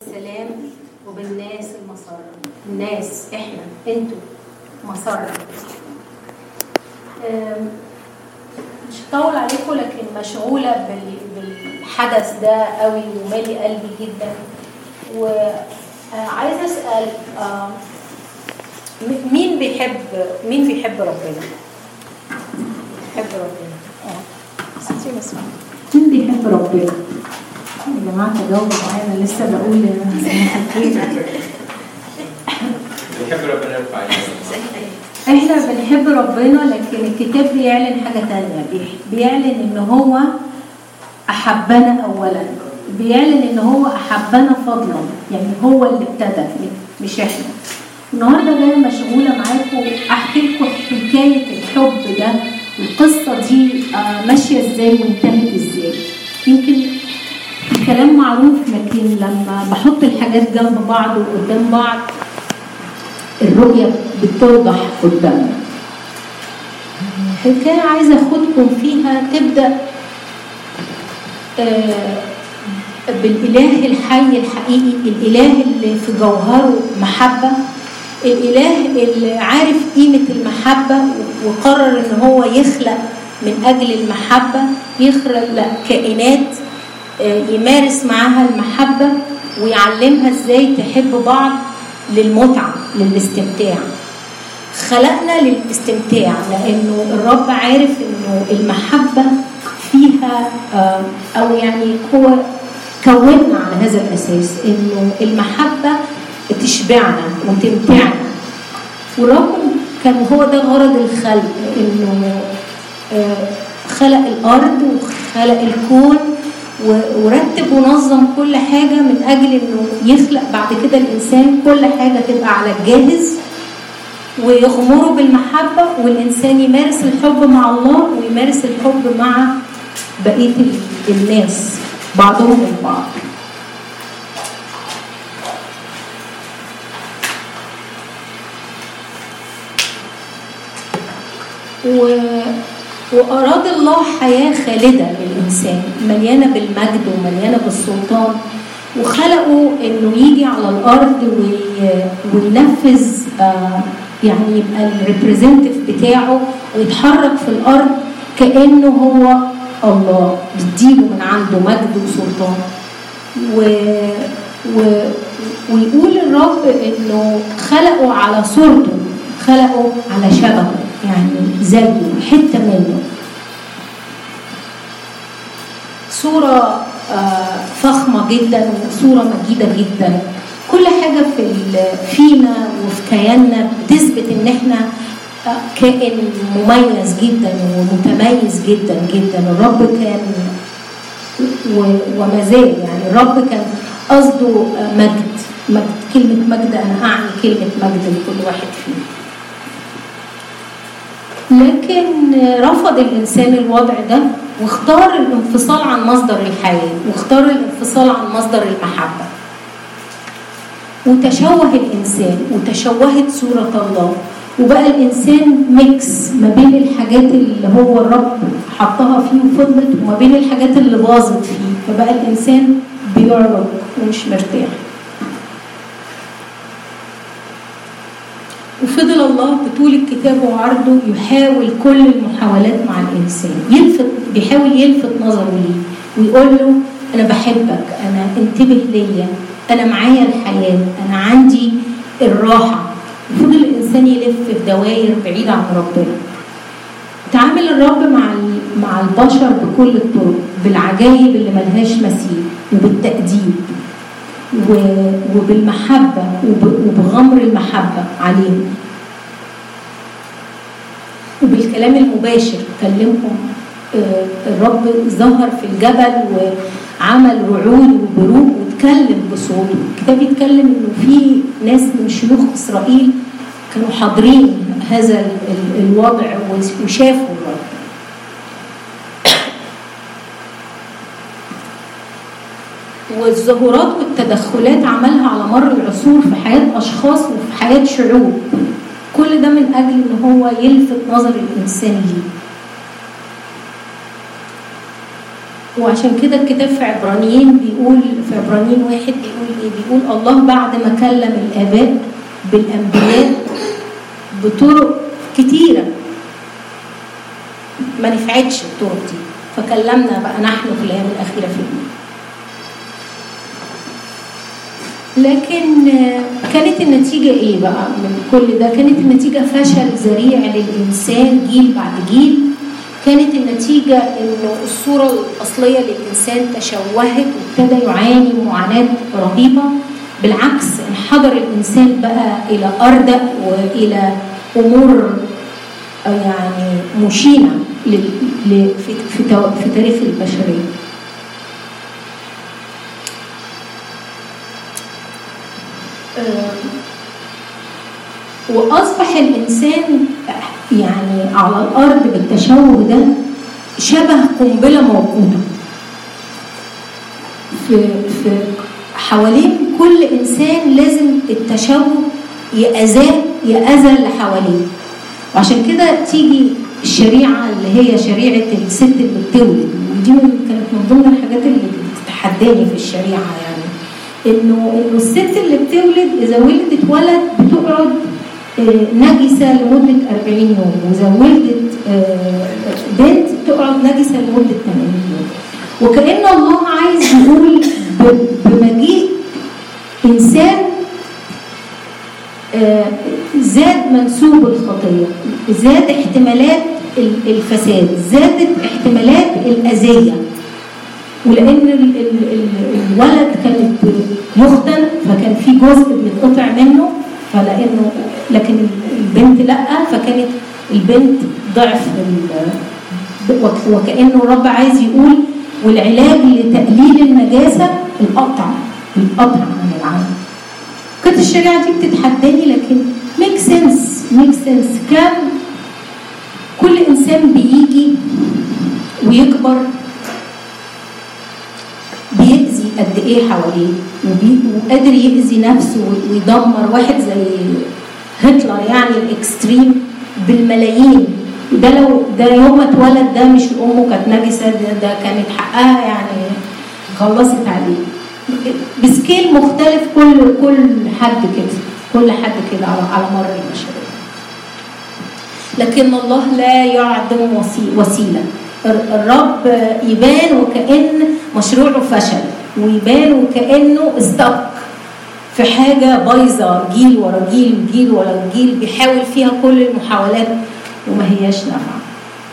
السلام وبالناس المسرة. الناس احنا انتوا مسرة. مش هطول عليكم، لكن مشغولة بالحدث ده قوي ومالي قلبي جدا. وعايزة أسأل مين بيحب ربنا؟ بيحب ربنا. مين بيحب ربنا؟ يا جماعة تجاوبوا معايا، أنا لسه بقول بنحب ربنا يرفع احنا بنحب ربنا، لكن الكتاب بيعلن حاجة تانية. بيعلن ان هو احبنا اولا، بيعلن ان هو احبنا فضلا، يعني هو اللي ابتدى مش احنا. النهارده جايه مشغوله معاكم احكي لكم حكايه الحب ده، القصه دي ماشيه ازاي وانتهت ازاي. يمكن الكلام معروف، لكن لما بحط الحاجات جنب بعض وقدام بعض الرؤية بتوضح قدامنا. الحكاية عايزة أخدكم فيها تبدأ بالإله الحي الحقيقي، الإله اللي في جوهره محبة، الإله اللي عارف قيمة المحبة وقرر إن هو يخلق من أجل المحبة، يخلق كائنات يمارس معاها المحبة ويعلمها إزاي تحب بعض للمتعة للاستمتاع. خلقنا للاستمتاع لأنه الرب عارف إنه المحبة فيها أو يعني هو كوننا على هذا الأساس إنه المحبة تشبعنا وتمتعنا. والرب كان هو ده غرض الخلق، إنه خلق الأرض وخلق الكون ورتب ونظم كل حاجة من أجل إنه يخلق بعد كده الإنسان كل حاجة تبقى على الجاهز ويغمره بالمحبة، والإنسان يمارس الحب مع الله ويمارس الحب مع بقية الناس بعضهم من بعض. وأراد الله حياة خالدة للإنسان مليانة بالمجد ومليانة بالسلطان، وخلقوا إنه يجي على الأرض وينفذ يعني يبقى الريبريزنتيف بتاعه ويتحرك في الأرض كأنه هو الله، بيديله من عنده مجد وسلطان. ويقول الرب إنه خلقوا على صورته، خلقوا على شبهه، يعني زيه حتة منه. صورة فخمة جدا وصورة مجيدة جدا. كل حاجة فينا وفي كياننا بتثبت ان احنا كائن مميز جدا ومتميز جدا جدا. الرب كان وما زال، يعني الرب كان قصده مجد. كلمة مجد أنا أعني كلمة مجد لكل واحد فينا، لكن رفض الإنسان الوضع ده واختار الانفصال عن مصدر الحياة، واختار الانفصال عن مصدر المحبة، وتشوه الإنسان وتشوهت صورة الله، وبقى الإنسان ميكس ما بين الحاجات اللي هو الرب حطها فيه وفضلت وما بين الحاجات اللي باظت فيه، فبقى الإنسان بيعرض ومش مرتاح. وفضل الله بطول الكتاب وعرضه يحاول كل المحاولات مع الإنسان، بيحاول يلفت نظره ليه ويقول له أنا بحبك، أنا انتبه ليا، أنا معايا الحياة، أنا عندي الراحة. وفضل الإنسان يلف في دوائر بعيد عن ربنا. تعامل الرب مع البشر بكل الطرق، بالعجائب اللي ملهاش مثيل، وبالتأديب وبالمحبة وبغمر المحبة عليهم، وبالكلام المباشر. كلمهم الرب ظهر في الجبل وعمل رعود وبروق واتكلم بصوته. الكتاب يتكلم انه في ناس من شيوخ اسرائيل كانوا حاضرين هذا الوضع وشافوا الرب. والظهورات والتدخلات عملها على مر العصور في حياة أشخاص وفي حياة شعوب، كل ده من أجل إن هو يلفت نظر الإنسان ليه. وعشان كده الكتاب في عبرانيين بيقول بيقول في عبرانيين 1 بيقول ايه؟ بيقول الله بعد ما كلم الآباء بالأنبياء بطرق كتيرة ما نفعتش الطرق دي، فكلمنا بقى نحن في الأيام الأخيرة في الدين. لكن كانت النتيجة ايه بقى من كل ده؟ كانت النتيجة فشل ذريع للإنسان جيل بعد جيل. كانت النتيجة انه الصورة الأصلية للإنسان تشوهت وابتدى يعاني معاناة رهيبة. بالعكس انحدر الإنسان بقى إلى أردأ وإلى أمور يعني مشينة في تاريخ البشرية. وأصبح الإنسان يعني على الأرض بالتشوه ده شبه قنبلة موقوتة في حوالين كل إنسان. لازم التشوه يأذى اللي حواليه. وعشان كده تيجي الشريعة اللي هي شريعة الست اللي بتولد، ودي كانت من ضمن الحاجات اللي بتتحداني في الشريعة، يعني إنه الست اللي بتولد إذا ولدت ولد بتقعد نجسة لمدة 40 يوم، وإذا ولدت بنت تقعد نجسة لمدة 80 يوم. وكأن الله عايز يقول بمجيء إنسان زاد منسوب الخطية، زاد احتمالات الفساد، زادت احتمالات الأذية. ولأن الولد كان يختن فكان في جزء بيتقطع منه، لكن البنت لأ، فكانت البنت ضعف. وكأنه الرب عايز يقول والعلاج لتقليل النجاسة القطع عن العالم. كانت الشريعة دي بتتحداني، لكن ميك سنس. كان كل إنسان بيجي ويكبر بيأذي قد إيه حواليه، وقادر يأذي نفسه ويدمر. واحد زي هتلر يعني الإكستريم بالملايين، ده يوم ما اتولد ده مش أمه كانت نجسة، ده كانت حقها يعني خلصت عليه بسكيل مختلف. كل حد كده على مر البشرية. لكن الله لا يعدم وسيلة. الرب يبان وكأن مشروعه فشل، ويبان وكأنه استق في حاجة بايظة، جيل ورا جيل بيحاول فيها كل المحاولات وما هياش نافعة.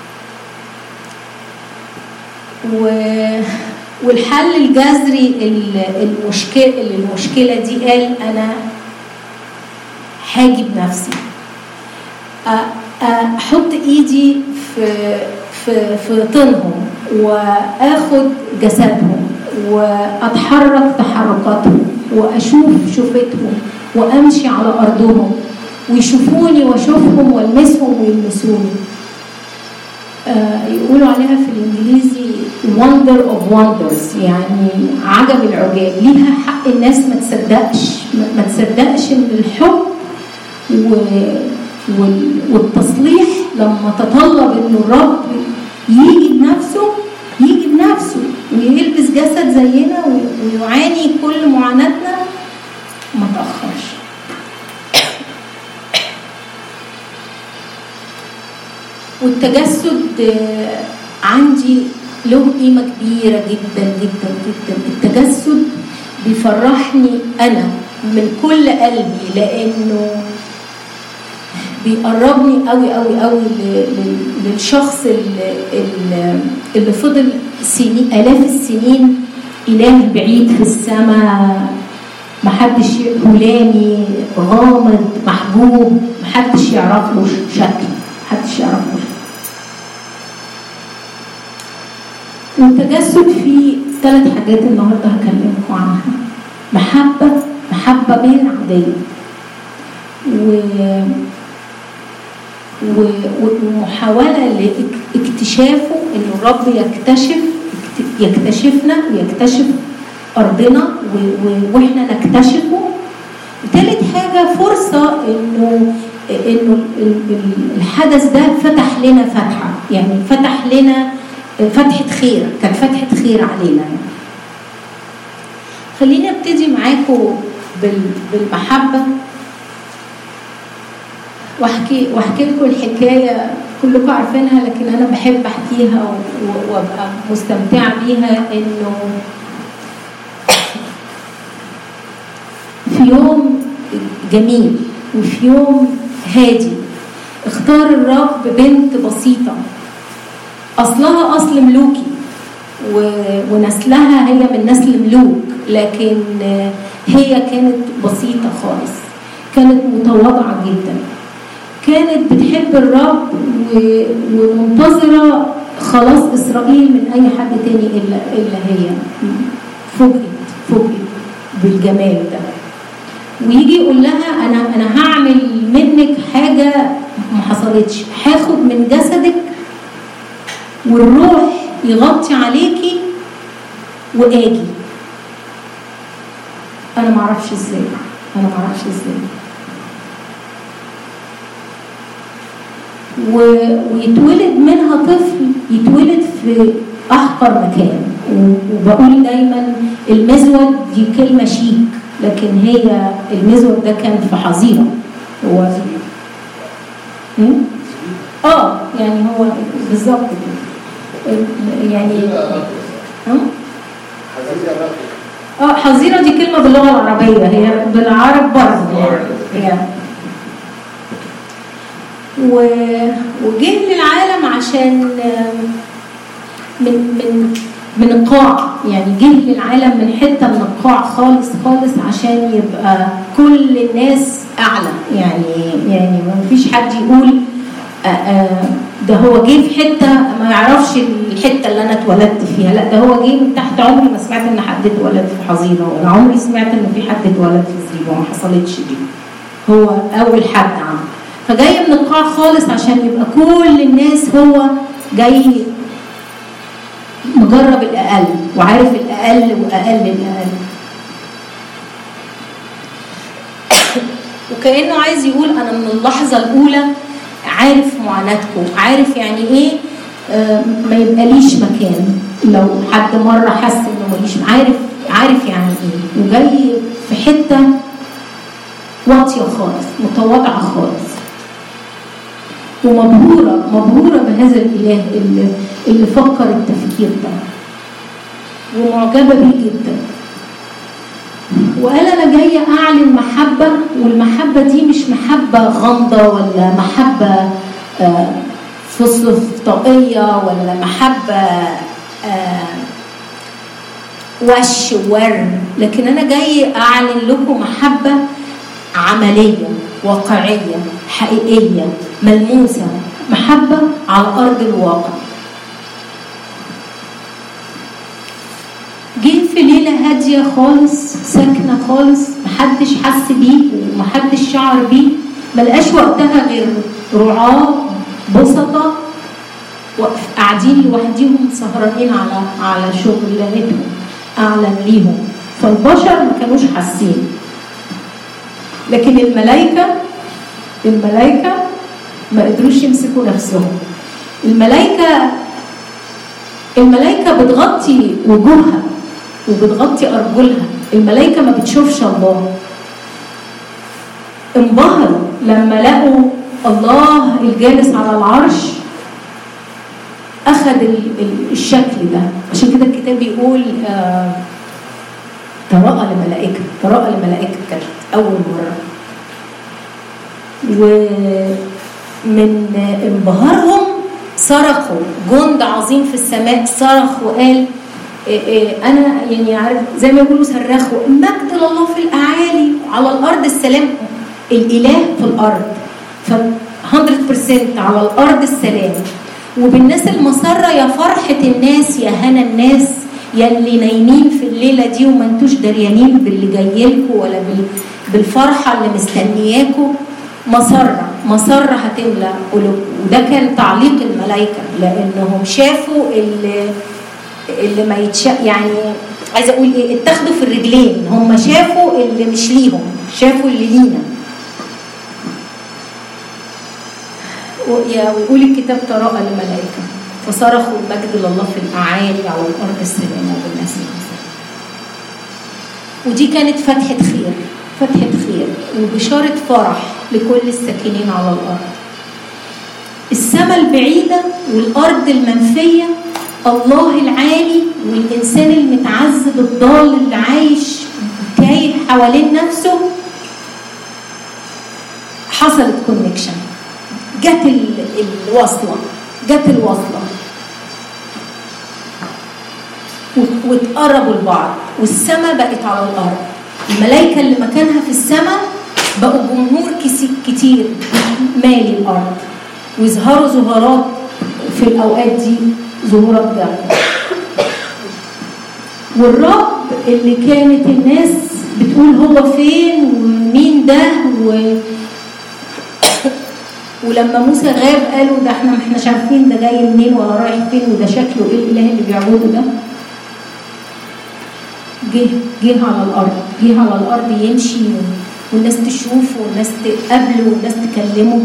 والحل الجذري المشكلة دي قال أنا هاجي بنفسي، أحط إيدي في طينهم وآخد جسدهم وأتحرك تحركاتهم وأشوف شوفتهم وأمشي على أرضهم ويشوفوني وأشوفهم والمسهم ويلمسوني. يقولوا عليها في الإنجليزي wonder of wonders، يعني عجب العجاب. ليها حق الناس ما تصدقش إن الحب والتصليح لما تطلب إنه الرب يجي بنفسه ويلبس جسد زينا ويعاني كل معاناتنا، ما تأخرش. والتجسد عندي له قيمة كبيرة جدا جدا جدا. التجسد بيفرحني أنا من كل قلبي، لأنه بيقربني قوي قوي قوي للشخص اللي فضل آلاف السنين إله بعيد في السماء، محدش هلامي غامض محبوب، محدش يعرف له شكل، محدش يعرف له. والتجسد فيه 3 حاجات النهارده هكلمكم عنها. محبة غير عادية، ومحاولة لاكتشافه، إنه الرب يكتشفنا ويكتشف أرضنا وإحنا نكتشفه. وثالث حاجة فرصة إنه الحدث ده فتح لنا فتحة، يعني فتح لنا فتحة خير، كانت فتحة خير علينا يعني. خليني ابتدي معاكم بالمحبة واحكي لكم الحكاية كلكم عارفينها، لكن أنا بحب أحكيها وأبقى مستمتعة بيها. إنه في يوم جميل وفي يوم هادي اختار الرب بنت بسيطة أصلها أصل ملوكي ونسلها هي من نسل ملوك، لكن هي كانت بسيطة خالص، كانت متواضعة جدا، كانت بتحب الرب ومنتظرة خلاص إسرائيل من أي حد تاني إلا هي. فوجئت بالجمال ده، ويجي يقول لها أنا هعمل منك حاجة ما حصلتش، هاخد من جسدك والروح يغطي عليكي واجي. انا ما اعرفش ازاي، ويتولد منها طفل، يتولد في احقر مكان. وبقول دايما المزود دي كلمه شيك، لكن هي المزود ده كان في حظيره. هو يعني هو بالظبط يعني حظيرة دي كلمة باللغة العربية، هي بالعرب برضه يعني. وجه للعالم عشان من القاع، يعني جه للعالم من حتة من القاع خالص عشان يبقى كل الناس أعلى. يعني ما فيش حد يقول ده هو جه في حته ما يعرفش الحته اللي انا اتولدت فيها، لا ده هو جه من تحت. عمري ما سمعت ان حد اتولد في حظيره، ولا عمري سمعت ان في حد اتولد في زريبه، ما حصلتش دي. هو اول حد عمل، فجاي من القاع خالص عشان يبقى كل الناس هو جاي مجرب الاقل وعارف الاقل واقل الاقل. وكانه عايز يقول انا من اللحظه الاولى عارف معاناتكم، عارف يعني ايه ما يبقاليش مكان. لو حد مره حس انه ماليش، عارف يعني ايه. وجاي في حته واطيه خالص، متواضعه خالص، ومبهوره بهذا الاله اللي فكر التفكير ده، ومعجبه بيه جدا. وقال انا جايه اعلن محبه، والمحبه دي مش محبه غامضه ولا محبه فسطائيه ولا محبه وش ور، لكن انا جاي اعلن لكم محبه عمليه واقعيه حقيقيه ملموسه، محبه على ارض الواقع. جه في ليلة هادية خالص، ساكنة خالص، محدش حس بيه ومحدش شعر بيه. ملقاش وقتها غير رعاة بسطة قاعدين لوحديهم سهرانين على شغلانتهم، أعلن ليهم. فالبشر ما كانوش حاسين، لكن الملائكة ما قدروش يمسكوا نفسهم. الملائكة بتغطي وجوهها وبتغطي أرجلها. الملائكة ما بتشوفش الله. انبهروا لما لقوا الله الجالس على العرش أخذ الشكل ده. عشان كده الكتاب بيقول تراءى لملائكة كانت أول مرة. ومن انبهارهم صرخوا، جند عظيم في السماء صرخ وقال انا يعني عارف زي ما يقولوا صرخوا مجد لله في الاعالي على الارض السلام. الاله في الارض، ف 100% على الارض السلام. وبالناس المسره، يا فرحه الناس، يا هنا الناس، يا اللي نايمين في الليله دي وما انتوش دريانين باللي جاي لكم ولا بالفرحه اللي مستنياكم. مسره هتملى قلوبكم. وده كان تعليق الملائكه، لانهم شافوا اللي ما يعني عايزه اقول ايه، اتاخدوا في الرجلين. هم شافوا اللي مش ليهم، شافوا اللي لينا. ويقول الكتاب تراءى الملائكه فصرخوا المجد لله في الاعالي على الارض السلام وبالناس. ودي كانت فتحة خير، فتحة خير وبشارة فرح لكل الساكنين على الأرض. السماء البعيدة والأرض المنفية، الله العالي والإنسان المتعذب الضال اللي عايش تايه حوالين نفسه، حصلت كونكشن، جت الوصلة واتقربوا لبعض، والسماء بقت على الأرض. الملائكة اللي مكانها في السماء بقوا جمهور كتير مالي الأرض، ويظهروا ظهورات في الأوقات دي، ظهورات جامدة. والرب اللي كانت الناس بتقول هو فين ومين ده ولما موسى غاب قالوا ده احنا مش عارفين ده جاي منين ولا رايح فين وده شكله ايه الاله اللي بيعبده ده. جه على الارض يمشي والناس تشوفه والناس تقابله والناس تكلمه.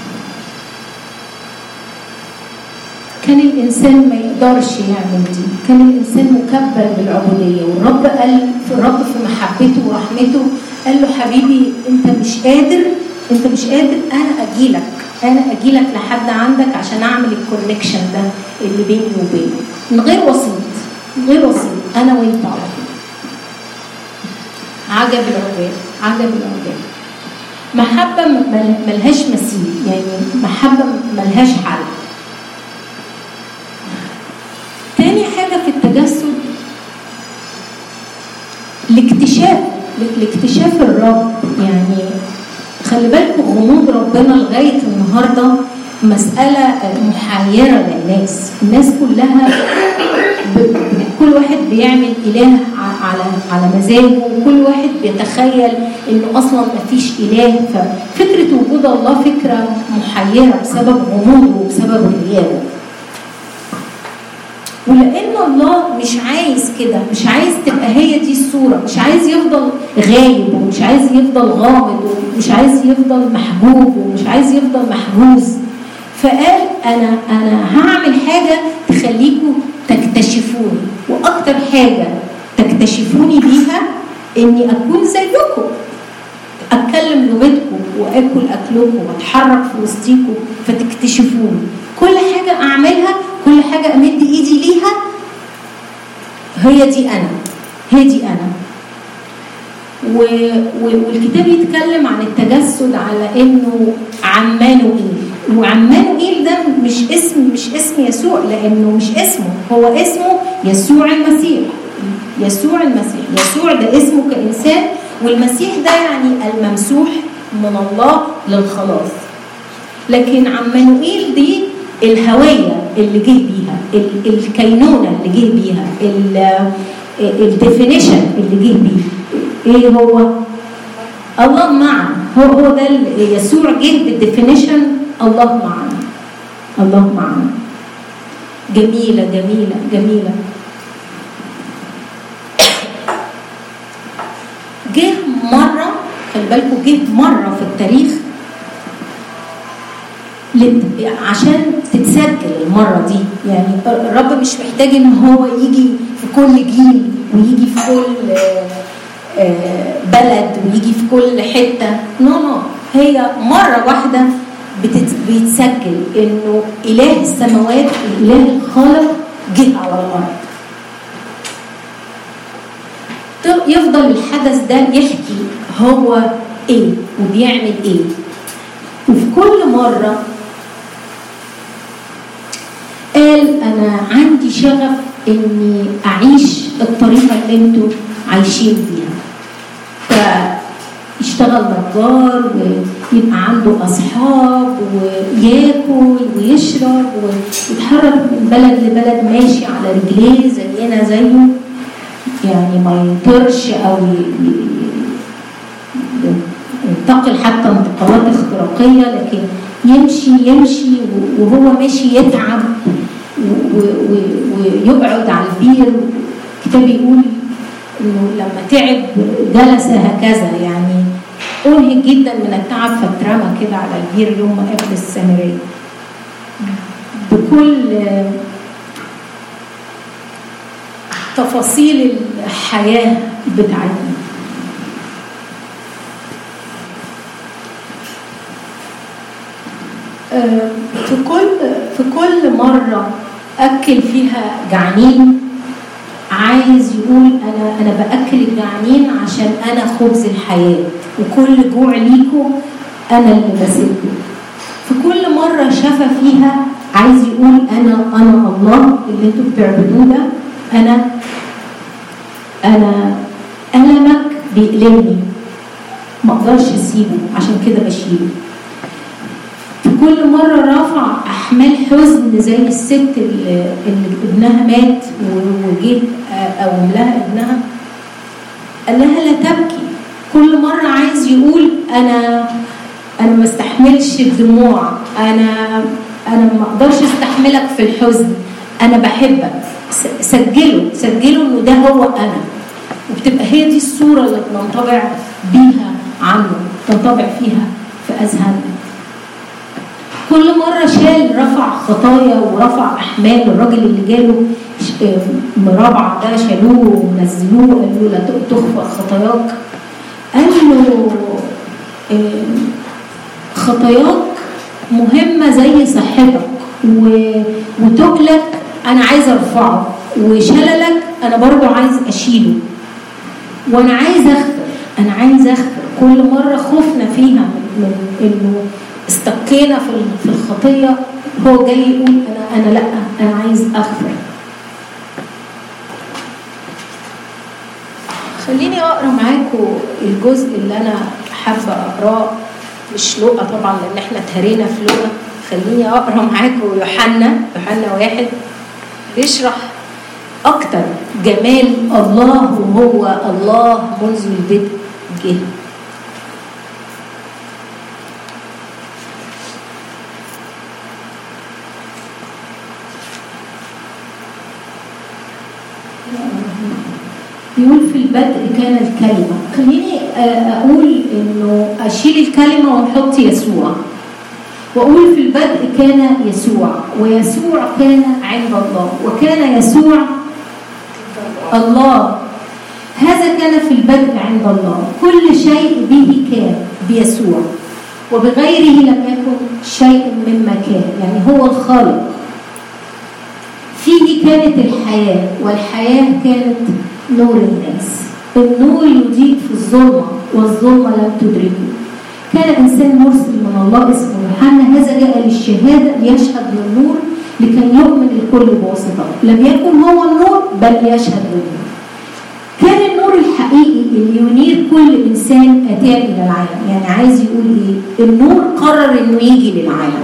كان الانسان ما يقدرش يعمل دي، كان الانسان مكبل بالعبوديه، والرب قال الرب في محبته ورحمته قال له حبيبي انت مش قادر، انا اجيلك لحد عندك عشان اعمل الكونكشن ده اللي بيني وبينك من غير وسيط، انا وانت على طول. عجب العجاب. محبه ملهاش مثيل، يعني محبه ملهاش حل. تاني حاجه في التجسد لاكتشاف الرب. يعني خلي بالكم غموض ربنا لغايه النهارده مساله محيره للناس. الناس كلها كل واحد بيعمل اله على مزاجه، وكل واحد بيتخيل انه اصلا مفيش اله. ففكره وجود الله فكره محيره بسبب غموضه وبسبب غيابه. ولان الله مش عايز كده، مش عايز تبقى هي دي الصوره، مش عايز يفضل غايب، ومش عايز يفضل غامض، ومش عايز يفضل محجوب، ومش عايز يفضل محجوز. فقال انا هعمل حاجه تخليكم تكتشفوني، واكتر حاجه تكتشفوني بيها اني اكون زيكم، اتكلم لغتكم واكل اكلكم واتحرك في وسطيكم فتكتشفوني. كل حاجه اعملها، كل حاجه امد ايدي ليها، هي دي انا. والكتاب يتكلم عن التجسد على انه عمانوئيل. وعمانوئيل ده مش اسم يسوع، لانه مش اسمه، هو اسمه يسوع المسيح. يسوع ده اسمه كإنسان، والمسيح ده يعني الممسوح من الله للخلاص. لكن عمانوئيل دي الهوية اللي جه بيها، الكينونة اللي جه بيها، الديفينيشن اللي جه بيها. ايه هو؟ الله معنا. هو ده يسوع جه بالديفينيشن، الله معنا. جميلة. جه مرة، خلي بالكم، جه مرة في التاريخ عشان تتسجل المرة دي. يعني الرب مش محتاج ان هو يجي في كل جيل ويجي في كل بلد ويجي في كل حتة. نو هي مرة واحدة بيتسجل انه اله السماوات، الاله الخالق، جه على الارض. يفضل الحدث ده يحكي هو ايه وبيعمل ايه. وفي كل مرة قال انا عندي شغف اني اعيش الطريقة اللي انتوا عايشين بيها. فيشتغل نجار ويبقى عنده اصحاب وياكل ويشرب ويتحرك من بلد لبلد ماشي على رجليه زينا زيه، يعني ما يطرش او ينتقل حتى انتقالات اختراقيه، لكن يمشي وهو ماشي يتعب ويقعد على البير. الكتاب يقول انه لما تعب جلس هكذا، يعني انهك جدا من التعب فاترمى كده على البير يوم ما قبل السامريه. بكل تفاصيل الحياه بتاعتنا. في كل مرة أكل فيها جعانين عايز يقول أنا بأكل الجعانين عشان أنا خبز الحياة، وكل جوع ليكم أنا اللي بسده. في كل مرة شفى فيها عايز يقول أنا الله اللي انتوا بتعبدوه ده، أنا ألمك بيألمني ما اقدرش اسيبه عشان كده بشيله. في كل مرة رفع أحمال حزن زي الست اللي ابنها مات وجه أقوم لها ابنها قال لها لا تبكي. كل مرة عايز يقول أنا ما استحملش الدموع، أنا ما اقدرش استحملك في الحزن، أنا بحبك. سجله إنه ده هو أنا، وبتبقى هي دي الصورة اللي بننطبع بيها عنه، تنطبع فيها في أذهاننا. كل مرة رفع خطايا ورفع أحمال. الراجل اللي جاله مرابعة ده شالوه ونزلوه قالوا لا تغفر خطاياك، قال له خطاياك مهمة زي صحتك، وتقلك أنا عايز أرفعه، وشللك أنا برضو عايز أشيله، وأنا عايز أغفر. كل مرة خفنا فيها من إنه استقينا في الخطية، هو جاي يقول أنا لأ، أنا عايز أغفر. خليني أقرأ معاكم الجزء اللي أنا حابة أقرأه، مش لوقا طبعا لأن احنا اتهرينا في لوقا. خليني أقرأ معاكم يوحنا 1 بيشرح أكتر جمال الله، وهو الله منذ البدء جه. يقول في البدء كان الكلمة. خليني أقول إنه أشيل الكلمة ونحط يسوع، وأقول في البدء كان يسوع، ويسوع كان عند الله، وكان يسوع الله. هذا كان في البدء عند الله. كل شيء به كان بيسوع، وبغيره لم يكن شيء مما كان. يعني هو الخالق. فيه كانت الحياة، والحياة كانت نور الناس. النور يضيء في الظلمة، والظلمة لم تدركه. كان إنسان مرسل من الله اسمه يوحنا، هذا جاء للشهادة ليشهد للنور لكي يؤمن الكل بواسطته. لم يكن هو النور بل يشهد للنور. كان النور الحقيقي اللي ينير كل إنسان أتى إلى العالم. يعني عايز يقول إيه؟ النور قرر إنه يجي للعالم.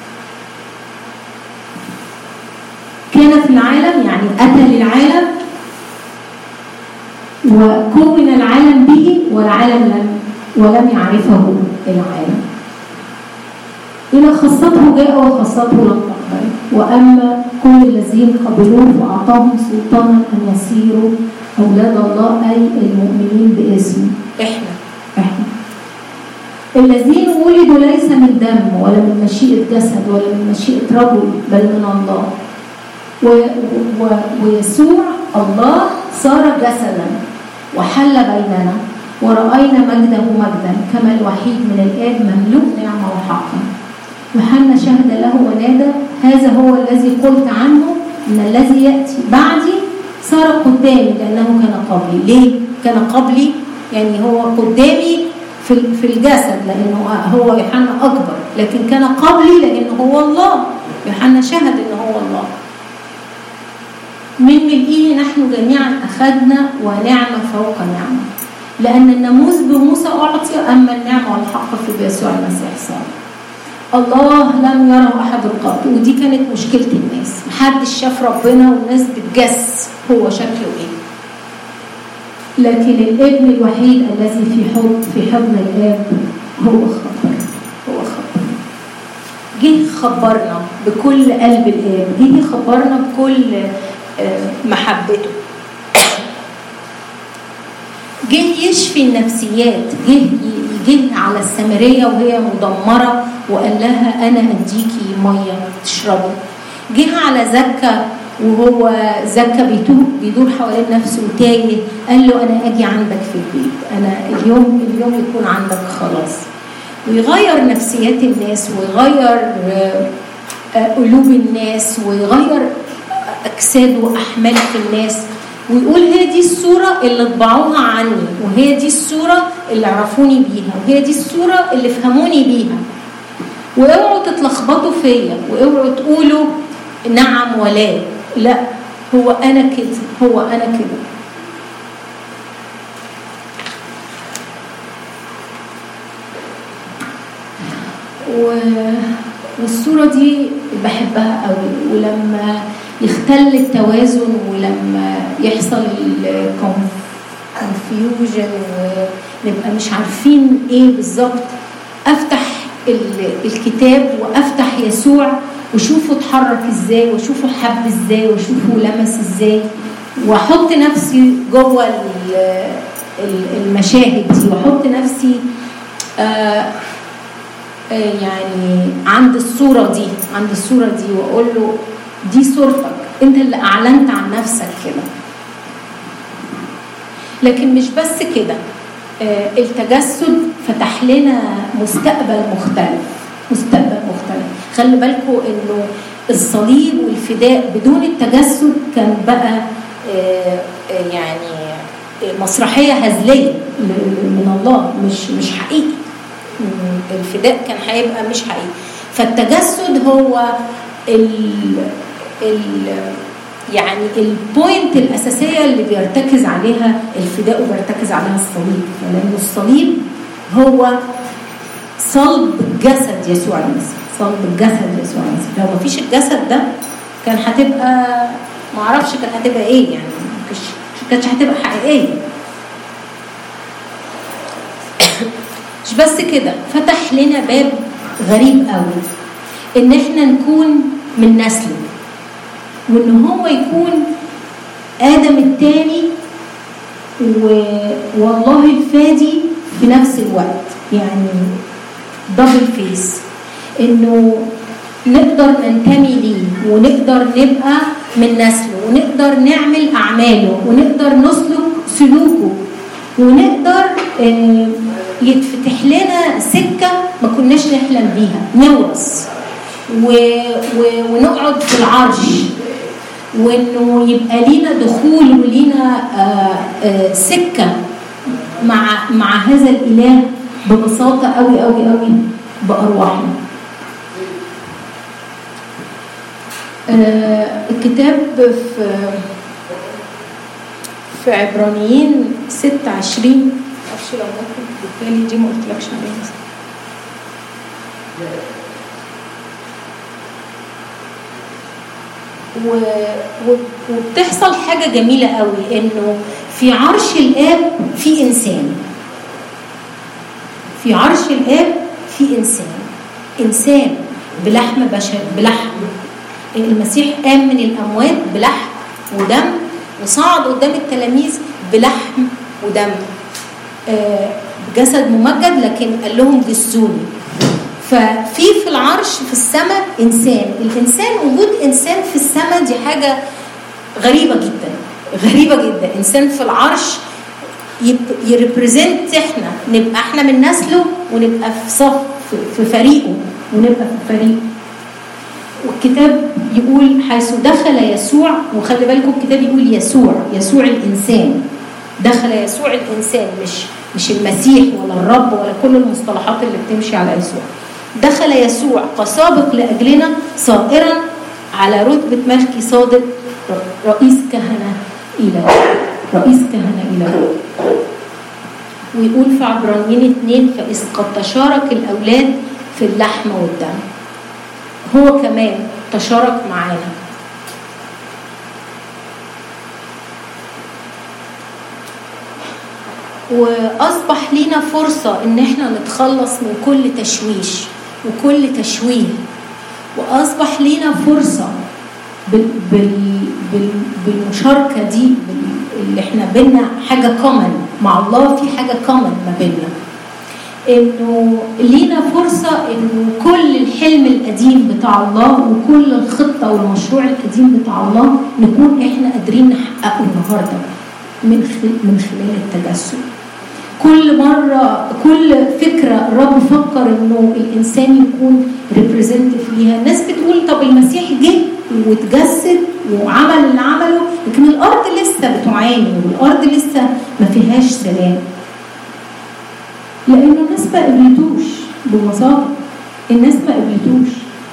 كان في العالم يعني أتى للعالم، وكون العالم به، والعالم ولم يعرفه العالم. إلى خاصته جاء وخاصته لم تقبل، وأما كل الذين قبلوه فأعطاهم سلطانا أن يصيروا أولاد الله، أي المؤمنين باسمه. إحنا الذين ولدوا ليس من دم ولا من مشيئة جسد ولا من مشيئة رجل بل من الله. ويسوع الله صار جسدا وحل بيننا، ورأينا مجده مجدا كما الوحيد من الآب مملوء نعمة وحقا. يوحنا شهد له ونادى: هذا هو الذي قلت عنه إن الذي يأتي بعدي صار قدامي لأنه كان قبلي. ليه كان قبلي؟ يعني هو قدامي في الجسد لأنه هو يوحنا أكبر، لكن كان قبلي لأنه هو الله. يوحنا شهد إنه هو الله. من ملئه نحن جميعا أخذنا ونعمة فوق نعمة، لأن الناموس بموسى أعطي، أما النعمة والحق في يسوع المسيح صار. الله لم يره أحد قط، ودي كانت مشكلة الناس. محدش شاف ربنا، والناس بتجس هو شكله إيه. لكن الابن الوحيد الذي في حضن الآب هو خبر. جه خبرنا بكل قلب الآب، جه خبرنا بكل محبته، جه يشفي النفسيات، جه على السامرية وهي مدمرة وقال لها أنا أديكي مية تشربي. جه على زكا وهو زكا بيدور حوالين نفسه وتايه، قال له أنا أجي عندك في البيت، أنا اليوم يكون عندك خلاص. ويغير نفسيات الناس ويغير قلوب الناس ويغير أجساد وأحمال في الناس، ويقول هي دي الصورة اللي طبعوها عني، وهي دي الصورة اللي عرفوني بيها، وهي دي الصورة اللي فهموني بيها. واوعوا تتلخبطوا فيا، واوعوا تقولوا نعم ولا لا، هو أنا كده، هو أنا كده. والصورة دي بحبها قوي، ولما يختل التوازن ولما يحصل الكونفيوجن ونبقى مش عارفين ايه بالظبط، افتح الكتاب وافتح يسوع وشوفه اتحرك ازاي، وشوفه حب ازاي، وشوفه لمس ازاي، واحط نفسي جوه المشاهد دي، واحط نفسي يعني عند الصورة دي، واقول له دي صورتك، انت اللي اعلنت عن نفسك كده. لكن مش بس كده، التجسد فتح لنا مستقبل مختلف. خلي بالكم انه الصليب والفداء بدون التجسد كان بقى يعني مسرحية هزلية من الله، مش حقيقي. الفداء كان هيبقى مش حقيقي. فالتجسد هو يعني البوينت الأساسية اللي بيرتكز عليها الفداء وبيرتكز عليها الصليب، لأن الصليب هو صلب جسد يسوع المسيح، صلب الجسد يسوع المسيح. لو ما فيش الجسد ده كان هتبقى معرفش كان هتبقى ايه، يعني كانتش هتبقى حقيقية. مش بس كده، فتح لنا باب غريب قوي، ان احنا نكون من نسله، وان هو يكون آدم الثاني والله الفادي في نفس الوقت، يعني دبل فيس، انه نقدر ننتمي ليه ونقدر نبقى من نسله ونقدر نعمل أعماله ونقدر نسلك سلوكه ونقدر يتفتح لنا سكة ما كناش نحلم بيها، نورث ونقعد في العرش، وانه يبقى لينا دخول ولينا سكة مع هذا الإله ببساطة قوي قوي قوي بأرواحنا. الكتاب في عبرانيين 26 معرفش لو ممكن بالتالي دي ما قلتلكش عليها، وبتحصل حاجة جميلة قوي، انه في عرش الآب في إنسان، في عرش الآب في إنسان بلحم بشر، بلحم. المسيح قام من الأموات بلحم ودم، وصعد قدام التلاميذ بلحم ودم، جسد ممجد، لكن قال لهم جسوني. ففي العرش في السماء إنسان. الإنسان، وجود إنسان في السماء دي حاجة غريبة جدا. إنسان في العرش يريبريزنت احنا، نبقى احنا من نسله ونبقى في صف في فريقه، والكتاب يقول حيث دخل يسوع، وخلي بالكم الكتاب يقول يسوع الإنسان، دخل يسوع الإنسان، مش المسيح ولا الرب ولا كل المصطلحات اللي بتمشي على يسوع. دخل يسوع كسابق لأجلنا صائرا على رتبة ملكي صادق رئيس كهنة إلى ويقول في عبرانيين 2 فإذ قد تشارك الأولاد في اللحم والدم، هو كمان تشارك معانا. وأصبح لينا فرصة إن احنا نتخلص من كل تشويش وكل تشويه، وأصبح لينا فرصة بالمشاركة دي، اللي احنا بينا حاجة كومن مع الله، في حاجة كومن ما بينا، إنه لينا فرصة إنه كل الحلم القديم بتاع الله وكل الخطة والمشروع القديم بتاع الله نكون احنا قادرين نحققه النهاردة من خلال التجسد. كل مرة كل فكرة الرب فكر إنه الإنسان يكون ريبريزنتيف ليها. الناس بتقول طب المسيح جه وتجسد وعمل اللي عمله، لكن الأرض لسه بتعاني والأرض لسه ما فيهاش سلام، لأنه الناس ما قبلتوش. ببساطة الناس ما قبلتوش.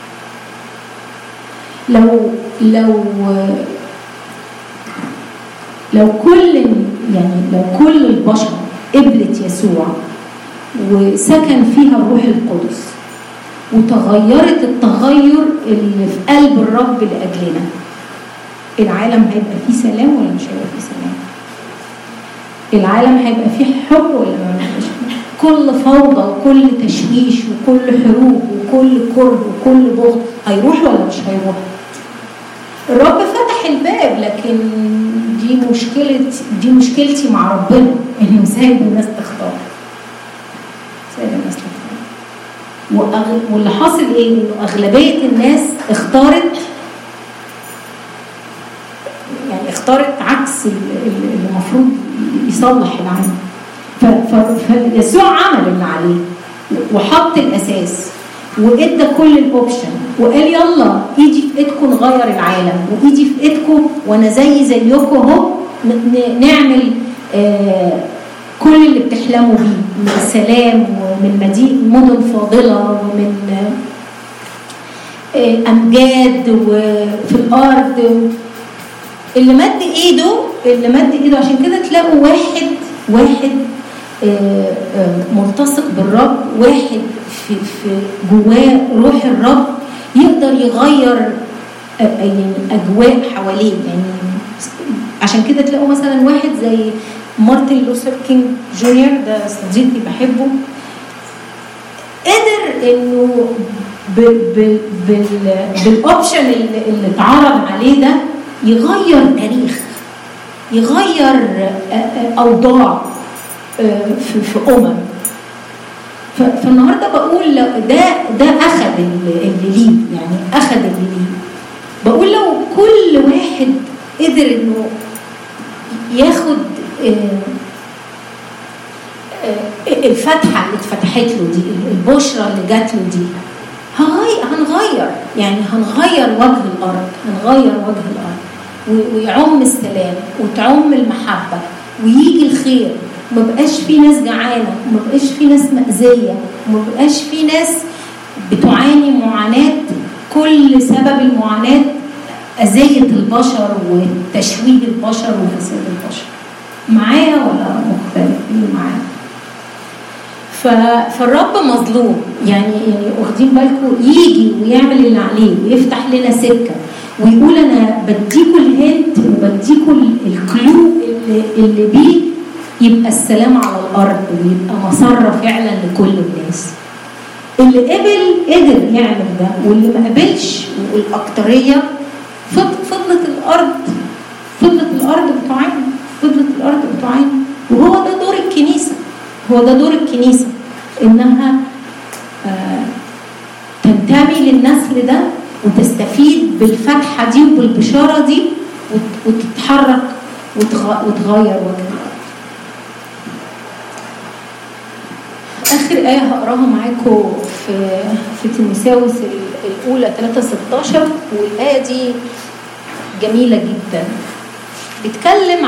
لو كل البشر قبلت يسوع وسكن فيها الروح القدس وتغيرت التغير اللي في قلب الرب لأجلنا، العالم هيبقى فيه سلام ولا مش هيبقى فيه سلام؟ العالم هيبقى فيه حب ولا ما هيبقاش فيه؟ كل فوضى وكل تشويش وكل حروب وكل كره وكل بغض هيروح ولا مش هيروح؟ الرب فتح الباب، لكن دي مشكلتي مع ربنا، انه سايب الناس تختار. واللي حاصل ايه؟ انه اغلبيه الناس اختارت عكس اللي المفروض يصلح العالم. فيسوع عمل اللي عليه وحط الاساس وادى كل الاوبشن وقال يلا ايدي في ايدكم نغير العالم، وايدي في ايدكم وانا زيكم اهو نعمل كل اللي بتحلموا بيه من سلام ومن مدن فاضله ومن امجاد وفي الارض. اللي مد ايده عشان كده تلاقوا واحد ملتصق بالرب، واحد في جواه روح الرب يقدر يغير اجواء حواليه. يعني عشان كده تلاقوا مثلا واحد زي مارتن لوثر كينج جونيور، ده صديقي بحبه، قدر انه بالاوبشن اللي اتعرض عليه ده يغير تاريخ، يغير اوضاع في فالنهارده بقول ده اخذ اللي ليه، يعني اخذ اللي ليه. بقول لو كل واحد قدر انه ياخد الفتحه اللي اتفتحت له دي، البشرى اللي جات له دي، هنغير وجه الارض، ويعم السلام وتعم المحبه ويجي الخير. ما بقاش في ناس جعانه، ما بقاش في ناس مأذيه، ما بقاش في ناس بتعاني معاناه كل سبب المعاناه أذية البشر وتشويه البشر وفساد البشر. معايا ولا مختلفين معايا؟ فالرب مظلوم، يعني واخدين بالكم، يجي ويعمل اللي عليه ويفتح لنا سكه ويقول انا بديكوا الهنت وبديكوا الكلو اللي بيه يبقى السلام على الارض ويبقى مسره فعلا لكل الناس. اللي قدر يعمل ده، واللي ما قبلش والاكتريه فضلت الارض بتعاني. وهو ده دور الكنيسه، انها تنتمي للنسل ده وتستفيد بالفتحه دي وبالبشاره دي وتتحرك وتغير وجه الارض. اخر ايه هقراها معاكم في تيموثاوس الاولى 3:16، والايه دي جميله جدا. بيتكلم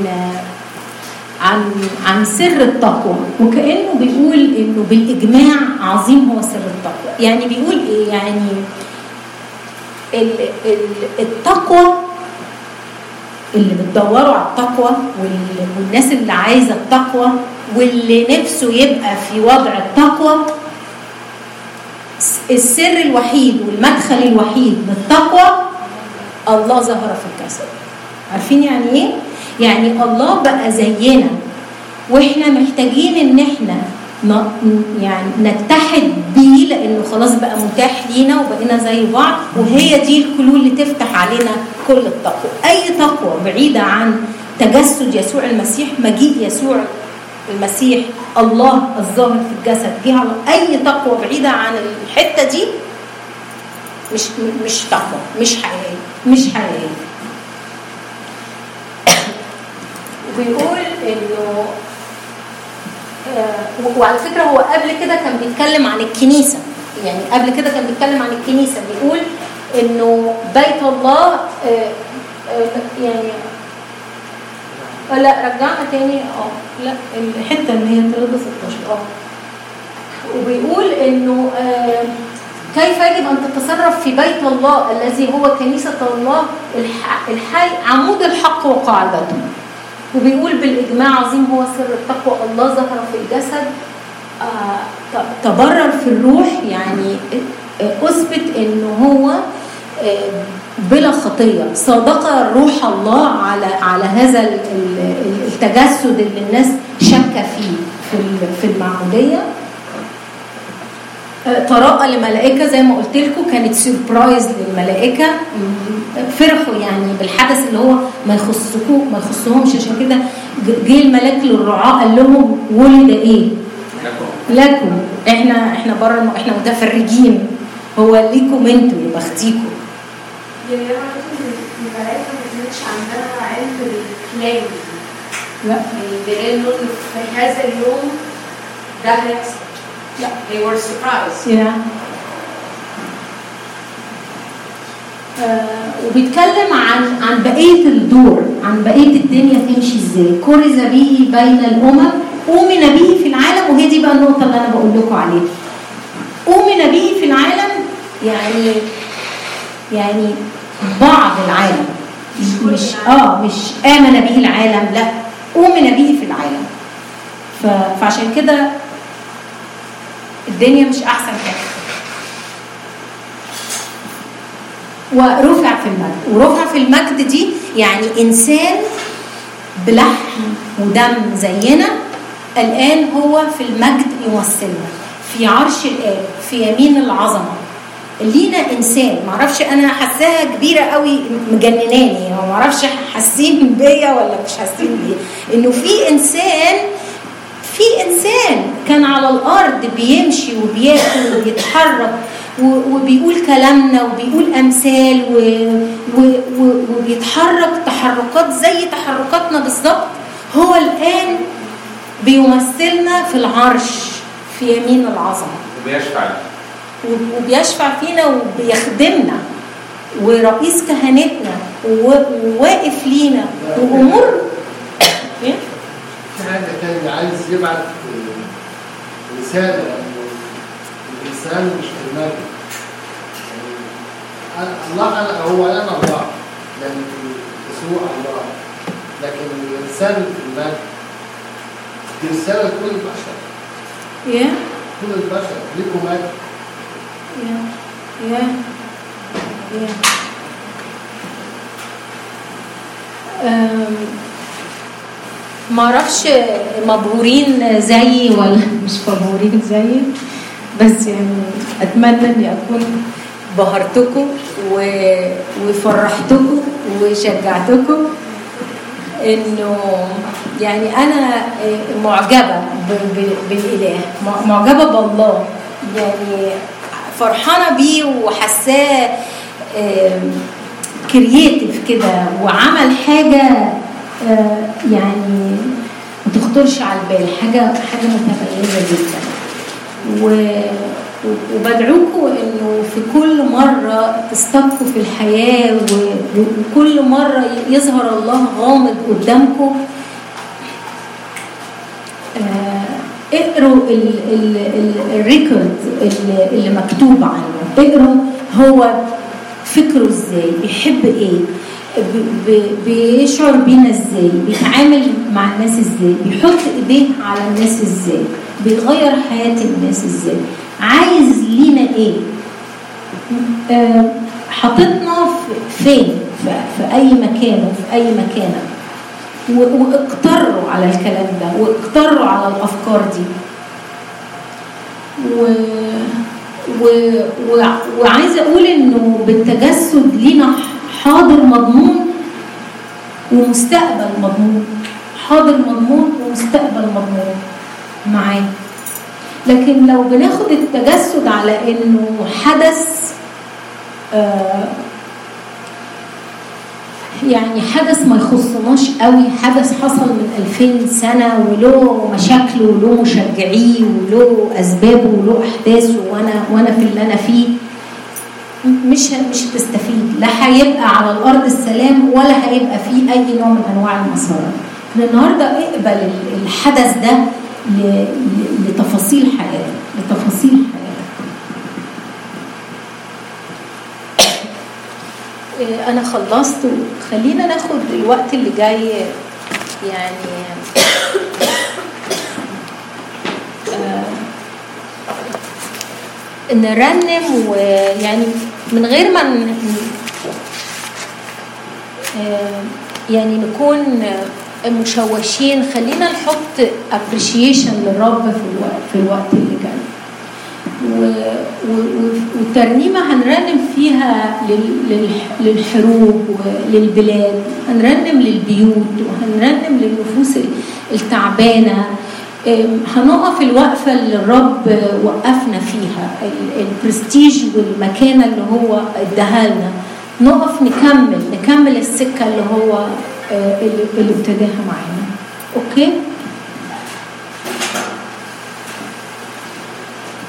عن سر التقوى، وكأنه بيقول انه بالاجماع عظيم هو سر التقوى. يعني بيقول ايه؟ يعني التقوى اللي بتدوروا على التقوى والناس اللي عايزه التقوى واللي نفسه يبقى في وضع التقوى، السر الوحيد والمدخل الوحيد للتقوى الله ظهر في الجسد. عارفين يعني ايه؟ يعني الله بقى زينا، واحنا محتاجين ان احنا يعني نتحد بيه، لانه خلاص بقى متاح لينا وبقينا زي بعض. وهي دي الكلو اللي تفتح علينا كل التقوى. اي تقوى بعيده عن تجسد يسوع المسيح، مجيء يسوع المسيح الله الظاهر في الجسد، جه على اي تقوى بعيده عن الحته دي مش تقوى، مش حقيقيه. وبيقول انه وعلى فكرة هو قبل كده كان بيتكلم عن الكنيسة، يعني قبل كده كان بيتكلم عن الكنيسة، بيقول إنه بيت الله يعني لا رجعنا تاني لا الحتة اللي هي 3:16 وبيقول إنه كيف يجب أن تتصرف في بيت الله الذي هو كنيسة الله الحي عمود الحق وقاعدته. وبيقول بالإجماع عظيم هو سر التقوى الله ظهر في الجسد تبرر في الروح، يعني أثبت إنه هو بلا خطية، صادق روح الله على هذا التجسد اللي الناس شك فيه في المعمودية. تراءى لملائكة زي ما قلت لكم، كانت سيربرايز للملائكة، فرحوا يعني بالحدث اللي هو ما يخصهمش، عشان كده جه الملاك للرعاة قال لهم ولد ايه؟ لكم. احنا بره، احنا متفرجين، هو ليكم انتوا يا بختيكم. يعني الملائكة ما كانتش عندها علم بالكلام، لا لأنه في هذا اليوم ده هيحصل. لا they were surprised. وبيتكلم عن بقية الدور، عن بقية الدنيا تمشي ازاي. كرز به بين الأمم، أؤمن به في العالم، وهي دي بقى النقطة اللي أنا بقول لكم عليها. أؤمن به في العالم يعني بعض العالم، مش آمن به العالم، لا أؤمن به في العالم. فعشان كده الدنيا مش أحسن حاجة. ورفع في المجد، ورفع في المجد دي يعني إنسان بلحم ودم زينا، الآن هو في المجد يمثلنا في عرش الآب في يمين العظمة. لينا إنسان، معرفش أنا حاساها كبيرة قوي مجنناني، معرفش حاسين بيا ولا مش حاسين بيا، إنه في إنسان كان على الأرض بيمشي وبياكل وبيتحرك وبيقول كلامنا وبيقول أمثال وبيتحرك تحركات زي تحركاتنا بالظبط. هو الآن بيمثلنا في العرش في يمين العظمة، وبيشفع فينا وبيخدمنا، ورئيس كهنتنا وواقف لينا وأمور. هذا كان عايز يبعث رسالة الإنسان مش في المجد. الله هو أنا الله، يعني يسوع الله، لكن الإنسان في المجد دي رسالة لكل البشر. كل البشر ليكم مجد. ما اعرفش مبهورين زيي ولا مش مبهورين زيي، بس يعني اتمنى اني اكون بهرتكم وفرحتكم وشجعتكم، انه يعني انا معجبه بالاله، معجبه بالله، يعني فرحانه بيه وحاساه كرييتيف كده، وعمل حاجه يعني ما تخطرش على البال، حاجه متميزه جدا. وبدعوكم انه في كل مره تستبقوا في الحياه، وكل مره يظهر الله غامض قدامكم، اقروا الريكورد اللي مكتوب عنه، اقروا هو فكره ازاي، بيحب ايه، بيشعر بينا ازاي، بيتعامل مع الناس ازاي، بيحط ايديه على الناس ازاي، بيغير حياة الناس ازاي، عايز لينا ايه، حطتنا فين في اي مكان وفي اي مكانه، واقتروا على الكلام ده، واقتروا على الافكار دي، وعايزه اقول انه بالتجسد لينا حاضر مضمون ومستقبل مضمون، حاضر مضمون ومستقبل مضمون معاه. لكن لو بناخد التجسد على انه حدث يعني حدث ما يخصناش قوي، حدث حصل من 2000 سنة وله مشاكله وله مشجعيه وله أسبابه وله أحداثه، وأنا في اللي أنا فيه مش هتستفيد. لا هيبقى على الأرض السلام ولا هيبقى فيه أي نوع من أنواع المسارات. النهاردة اقبل الحدث ده لتفاصيل حياتك، لتفاصيل حياتك. أنا خلصت، وخلينا ناخد الوقت اللي جاي يعني نرنم، ويعني من غير ما يعني نكون مشوشين، خلينا نحط appreciation للرب في الوقت اللي جاي. والترنيمة هنرنم فيها للحروب وللبلاد، هنرنم للبيوت، وهنرنم للنفوس التعبانة. هنقف الوقفة اللي الرب وقفنا فيها، البرستيج والمكانة اللي هو اداها لنا، نقف نكمل السكة اللي هو اللي ابتداها معانا. اوكي.